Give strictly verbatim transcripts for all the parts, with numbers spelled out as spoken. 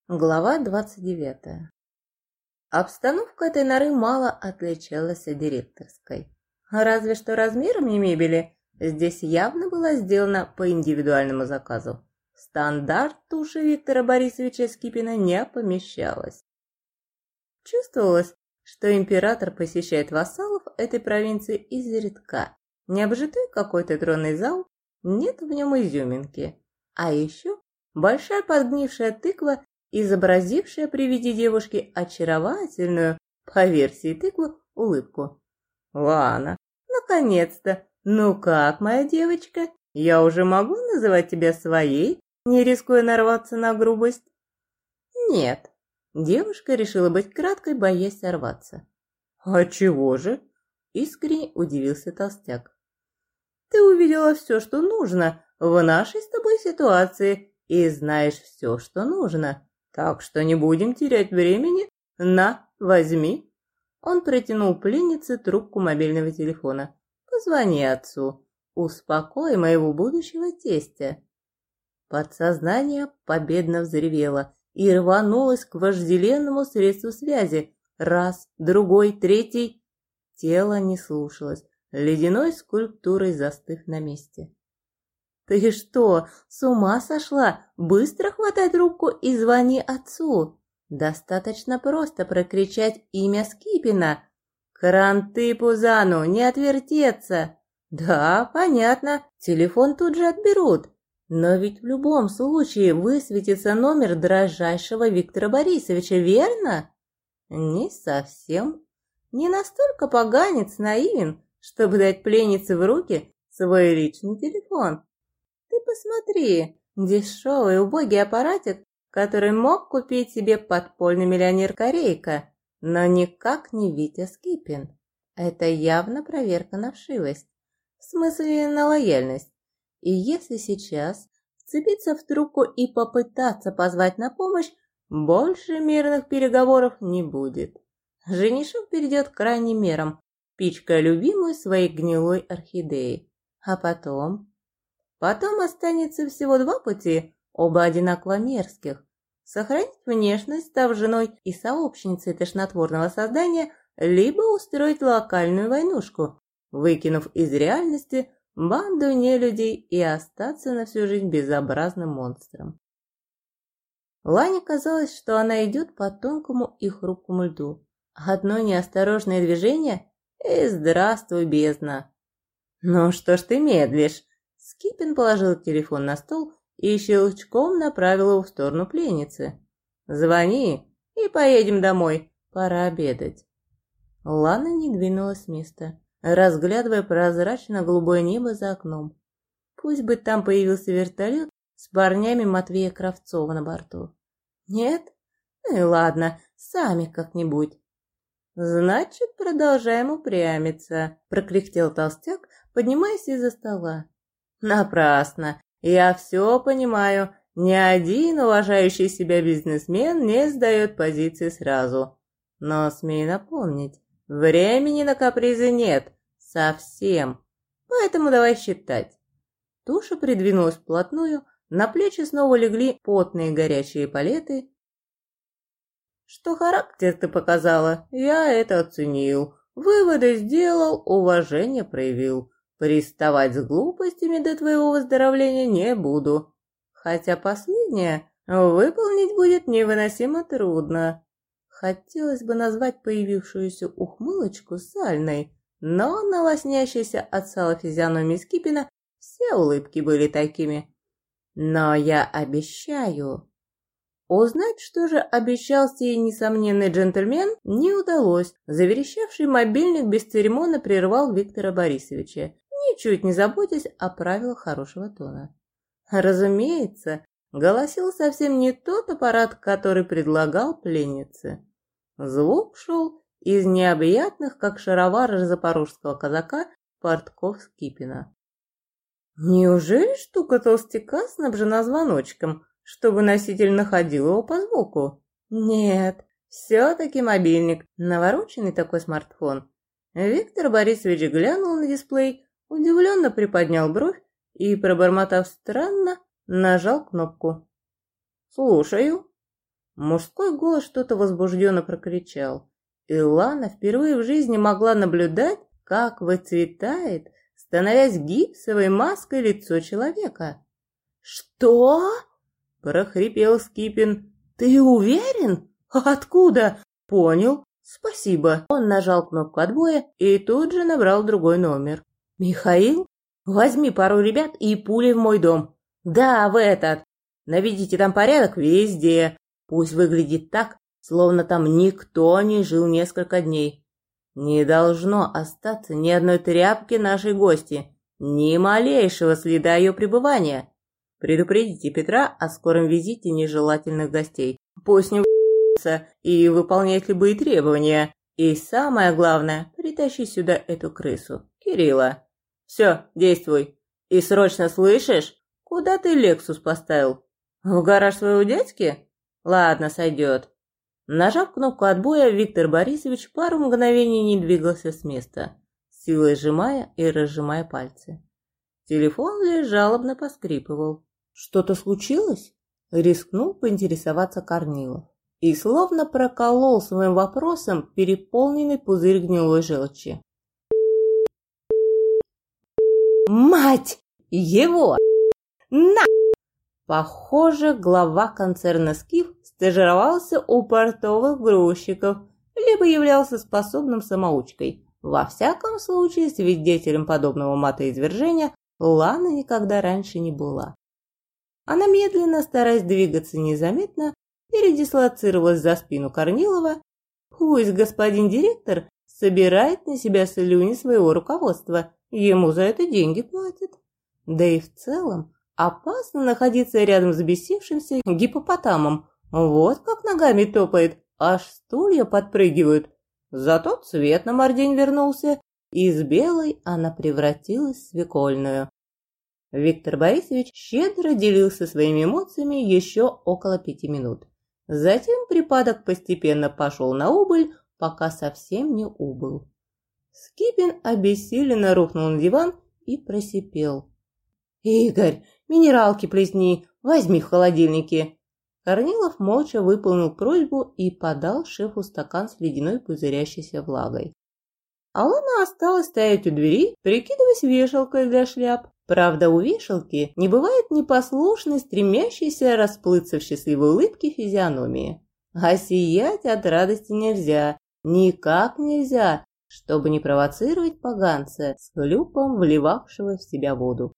Глава двадцать девятая. Обстановка этой норы мало отличалась от директорской. Разве что размером мебели здесь явно была сделана по индивидуальному заказу. В стандарт туши Виктора Борисовича Скипина не помещалась. Чувствовалось, что император посещает вассалов этой провинции изредка. Необжитой какой-то тронный зал, нет в нем изюминки. А еще большая подгнившая тыква, изобразившая при виде девушки очаровательную, по версии тыквы, улыбку. «Лана, наконец-то! Ну как, моя девочка? Я уже могу называть тебя своей, не рискуя нарваться на грубость?» «Нет». Девушка решила быть краткой, боясь сорваться. «А чего же?» – искренне удивился толстяк. «Ты увидела все, что нужно в нашей с тобой ситуации, и знаешь все, что нужно. Так что не будем терять времени. На, возьми». Он протянул пленнице трубку мобильного телефона. «Позвони отцу. Успокой моего будущего тестя». Подсознание победно взревело и рванулось к вожделенному средству связи. Раз, другой, третий. Тело не слушалось, ледяной скульптурой застыв на месте. «Ты что, с ума сошла? Быстро хватай трубку и звони отцу!» Достаточно просто прокричать имя Скипина. «Кранты Пузану, не отвертеться!» «Да, понятно, телефон тут же отберут. Но ведь в любом случае высветится номер дрожайшего Виктора Борисовича, верно?» «Не совсем. Не настолько поганец наивен, чтобы дать пленнице в руки свой личный телефон. Ты посмотри, дешевый убогий аппаратик, который мог купить себе подпольный миллионер Корейка, но никак не Витя Скипин. Это явно проверка на вшивость, в смысле на лояльность. И если сейчас вцепиться в трубку и попытаться позвать на помощь, больше мирных переговоров не будет. Женишок перейдет к крайним мерам, пичкая любимую своей гнилой орхидеей. А потом... Потом останется всего два пути, оба одинаково мерзких. Сохранить внешность, став женой и сообщницей тошнотворного создания, либо устроить локальную войнушку, выкинув из реальности банду нелюдей и остаться на всю жизнь безобразным монстром. Лане казалось, что она идет по тонкому и хрупкому льду. Одно неосторожное движение – и здравствуй, бездна. «Ну что ж ты медлишь?» Скипин положил телефон на стол и щелчком направил его в сторону пленницы. «Звони и поедем домой, пора обедать». Лана не двинулась с места, разглядывая прозрачно-голубое небо за окном. Пусть бы там появился вертолет с парнями Матвея Кравцова на борту. Нет? Ну и ладно, сами как-нибудь. «Значит, продолжаем упрямиться», — прокряхтел толстяк, поднимаясь из-за стола. «Напрасно. Я все понимаю. Ни один уважающий себя бизнесмен не сдает позиции сразу. Но смею напомнить, времени на капризы нет. Совсем. Поэтому давай считать». Туша придвинулась вплотную, на плечи снова легли потные горячие палеты. «Что характер ты показала, я это оценил. Выводы сделал, уважение проявил. Приставать с глупостями до твоего выздоровления не буду. Хотя последнее выполнить будет невыносимо трудно». Хотелось бы назвать появившуюся ухмылочку сальной, но на лоснящейся от сала физиономии Скипина все улыбки были такими. «Но я обещаю». Узнать, что же обещал сей несомненный джентльмен, не удалось. Заверещавший мобильник бесцеремонно прервал Виктора Борисовича, ничуть не заботясь о правилах хорошего тона. Разумеется, голосил совсем не тот аппарат, который предлагал пленнице. Звук шел из необъятных, как шаровары запорожского казака, портков Скипина. Неужели штука толстяка снабжена звоночком, чтобы носитель находил его по звуку? Нет, все-таки мобильник, навороченный такой смартфон. Виктор Борисович глянул на дисплей, удивленно приподнял бровь и, пробормотав странно, нажал кнопку. «Слушаю». Мужской голос что-то возбужденно прокричал. И Лана впервые в жизни могла наблюдать, как выцветает, становясь гипсовой маской, лицо человека. «Что?» – прохрипел Скипин. «Ты уверен? Откуда?» «Понял. Спасибо». Он нажал кнопку отбоя и тут же набрал другой номер. «Михаил, возьми пару ребят и пули в мой дом. Да, в этот. Наведите там порядок везде. Пусть выглядит так, словно там никто не жил несколько дней. Не должно остаться ни одной тряпки нашей гости, ни малейшего следа ее пребывания. Предупредите Петра о скором визите нежелательных гостей. Пусть не в***ся и выполняет любые требования. И самое главное, притащи сюда эту крысу, Кирилла. Все, действуй. И срочно, слышишь? Куда ты Лексус поставил? В гараж своего дядьки? Ладно, сойдет». Нажав кнопку отбоя, Виктор Борисович пару мгновений не двигался с места, силой сжимая и разжимая пальцы. Телефон лишь жалобно поскрипывал. «Что-то случилось?» — рискнул поинтересоваться Корнилов. И словно проколол своим вопросом переполненный пузырь гнилой желчи. «Мать его! На!» Похоже, глава концерна «Скиф» стажировался у портовых грузчиков, либо являлся способным самоучкой. Во всяком случае, свидетелем подобного матоизвержения Лана никогда раньше не была. Она медленно, стараясь двигаться незаметно, передислоцировалась за спину Корнилова. Пусть господин директор собирает на себя слюни своего руководства, ему за это деньги платят. Да и в целом опасно находиться рядом с бесившимся гипопотамом. Вот как ногами топает, аж стулья подпрыгивают. Зато цвет на мордень вернулся, и из белой она превратилась в свекольную. Виктор Борисович щедро делился своими эмоциями еще около пяти минут. Затем припадок постепенно пошел на убыль, пока совсем не убыл. Скипин обессиленно рухнул на диван и просипел. «Игорь, минералки плесни, возьми в холодильнике». Корнилов молча выполнил просьбу и подал шефу стакан с ледяной пузырящейся влагой. Алана осталась стоять у двери, прикидываясь вешалкой для шляп. Правда, у вешалки не бывает непослушной, стремящейся расплыться в счастливой улыбке физиономии. А сиять от радости нельзя, никак нельзя, чтобы не провоцировать поганца с хлюпом, вливавшего в себя воду.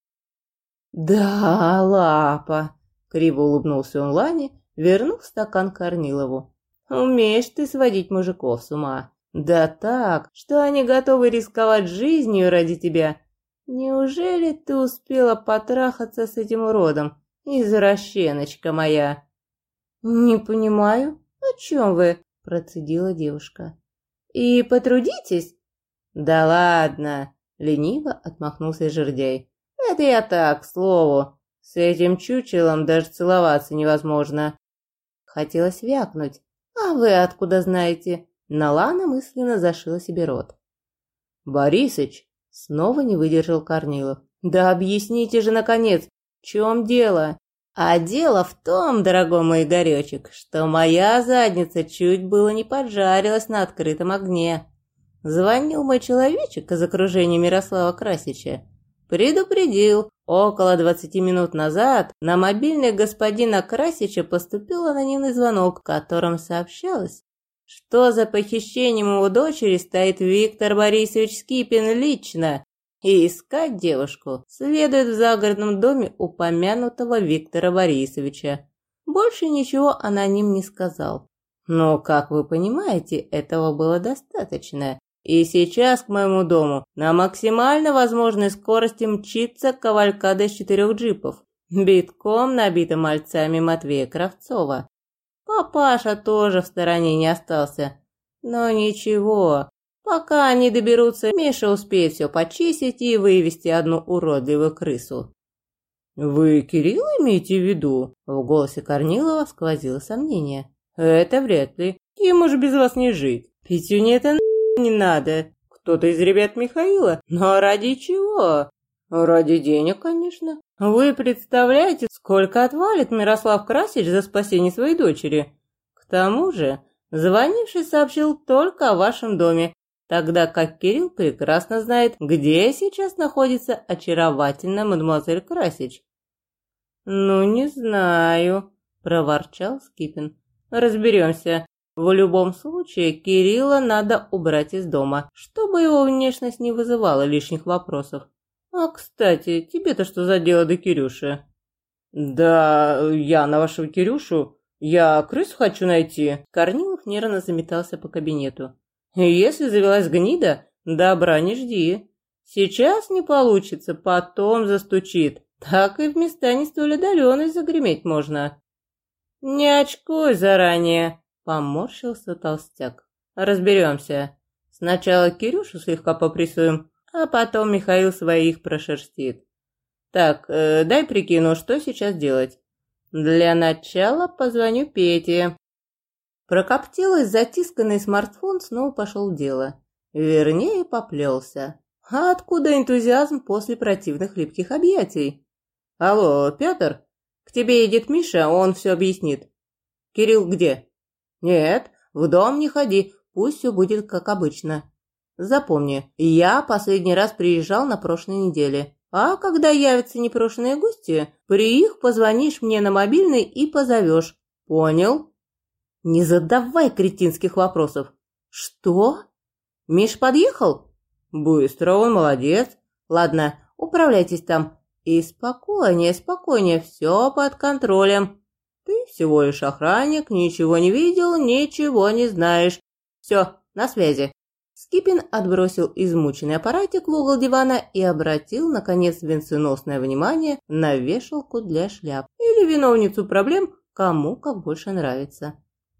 «Да, лапа!» — криво улыбнулся он Лане, вернув стакан Корнилову. «Умеешь ты сводить мужиков с ума. Да так, что они готовы рисковать жизнью ради тебя. Неужели ты успела потрахаться с этим уродом, извращеночка моя?» «Не понимаю, о чем вы?» — процедила девушка. «И потрудитесь?» «Да ладно!» — лениво отмахнулся жердяй. «Это я так, к слову. С этим чучелом даже целоваться невозможно». Хотелось вякнуть. «А вы откуда знаете?» Но Лана мысленно зашила себе рот. «Борисыч!» — снова не выдержал Корнилов. «Да объясните же, наконец, в чем дело?» «А дело в том, дорогой мой Игоречек, что моя задница чуть было не поджарилась на открытом огне. Звонил мой человечек из окружения Мирослава Красича. Предупредил, около двадцати минут назад на мобильный господина Красича поступил анонимный звонок, в котором сообщалось, что за похищением его дочери стоит Виктор Борисович Скипин лично, и искать девушку следует в загородном доме упомянутого Виктора Борисовича. Больше ничего аноним не сказал. Но, как вы понимаете, этого было достаточно. И сейчас к моему дому на максимально возможной скорости мчится кавалькада из четырех джипов, битком набита мальцами Матвея Кравцова. Папаша тоже в стороне не остался. Но ничего, пока они доберутся, Миша успеет все почистить и вывести одну уродливую крысу. «Вы Кирилла имеете в виду?» В голосе Корнилова сквозило сомнение. «Это вряд ли. Ему же без вас не жить. Петюне это не надо. Кто-то из ребят Михаила. Но ради чего? Ради денег, конечно. Вы представляете, сколько отвалит Мирослав Красич за спасение своей дочери? К тому же, звонивший сообщил только о вашем доме, тогда как Кирилл прекрасно знает, где сейчас находится очаровательная мадемуазель Красич. «Ну, не знаю», – проворчал Скипин. «Разберемся. В любом случае, Кирилла надо убрать из дома, чтобы его внешность не вызывала лишних вопросов. А, кстати, тебе-то что за дело до Кирюши?» «Да я на вашего Кирюшу. Я крысу хочу найти». Корнилов нервно заметался по кабинету. «Если завелась гнида, добра не жди. Сейчас не получится, потом застучит. Так и в места не столь отдаленные загреметь можно». «Не очкуй заранее», — поморщился толстяк. «Разберемся. Сначала Кирюшу слегка попрессуем, а потом Михаил своих прошерстит. Так, э, дай прикину, что сейчас делать. Для начала позвоню Пете». Прокоптилый затисканный смартфон снова пошел в дело. Вернее, поплелся. А откуда энтузиазм после противных липких объятий? «Алло, Петр? К тебе едет Миша, он все объяснит». «Кирилл где?» «Нет, в дом не ходи, пусть все будет как обычно. Запомни, я последний раз приезжал на прошлой неделе, а когда явятся непрошенные гости, при их позвонишь мне на мобильный и позовешь. Понял?» «Не задавай кретинских вопросов». «Что? Миш подъехал?» «Быстро, он молодец. Ладно, управляйтесь там. И спокойнее, спокойнее, все под контролем. Ты всего лишь охранник, ничего не видел, ничего не знаешь. Все, на связи». Скипин отбросил измученный аппаратик в угол дивана и обратил, наконец, венценосное внимание на вешалку для шляп или виновницу проблем, кому как больше нравится.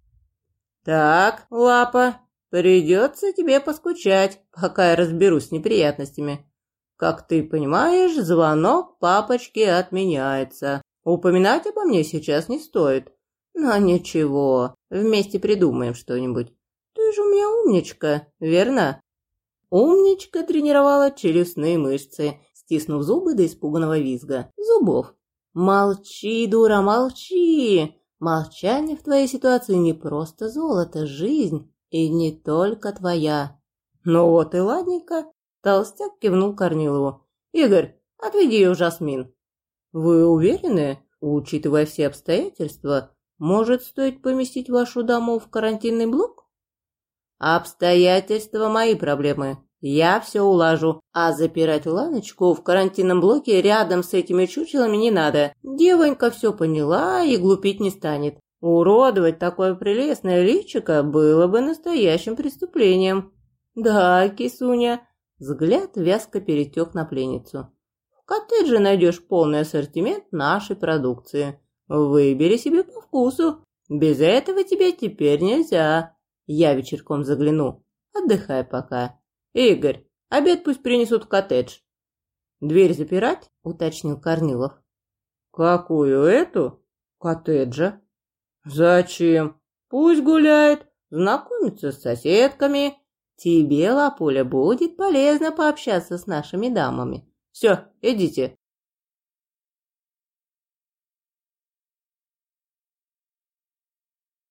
«Так, Лапа, придется тебе поскучать, пока я разберусь с неприятностями. Как ты понимаешь, звонок папочке отменяется. Упоминать обо мне сейчас не стоит. Но ничего, вместе придумаем что-нибудь. Ты же у меня умничка, верно?» Умничка тренировала челюстные мышцы, стиснув зубы до испуганного визга. Зубов. «Молчи, дура, молчи! Молчание в твоей ситуации не просто золото, жизнь, и не только твоя». «Ну вот и ладненько», — толстяк кивнул Корнилову. «Игорь, отведи ее в Жасмин». «Вы уверены, учитывая все обстоятельства, может стоит поместить вашу даму в карантинный блок?» «Обстоятельства мои проблемы. Я все улажу. А запирать Ланочку в карантинном блоке рядом с этими чучелами не надо. Девонька все поняла и глупить не станет. Уродовать такое прелестное личико было бы настоящим преступлением». «Да, кисуня». Взгляд вязко перетек на пленницу. «В коттедже найдешь полный ассортимент нашей продукции. Выбери себе по вкусу. Без этого тебе теперь нельзя. Я вечерком загляну. Отдыхай пока. Игорь, обед пусть принесут в коттедж». «Дверь запирать?» – уточнил Корнилов. «Какую эту? Коттеджа?» «Зачем? Пусть гуляет, знакомится с соседками. Тебе, Лапуля, будет полезно пообщаться с нашими дамами. Все, идите,